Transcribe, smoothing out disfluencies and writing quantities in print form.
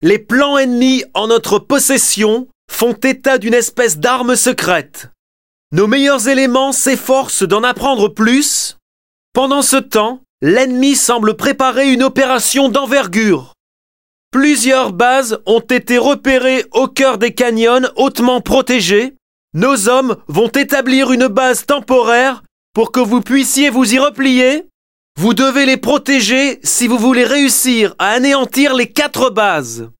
Les plans ennemis en notre possession font état d'une espèce d'arme secrète. Nos meilleurs éléments s'efforcent d'en apprendre plus. Pendant ce temps, l'ennemi semble préparer une opération d'envergure. Plusieurs bases ont été repérées au cœur des canyons hautement protégés. Nos hommes vont établir une base temporaire pour que vous puissiez vous y replier. Vous devez les protéger si vous voulez réussir à anéantir les 4 bases.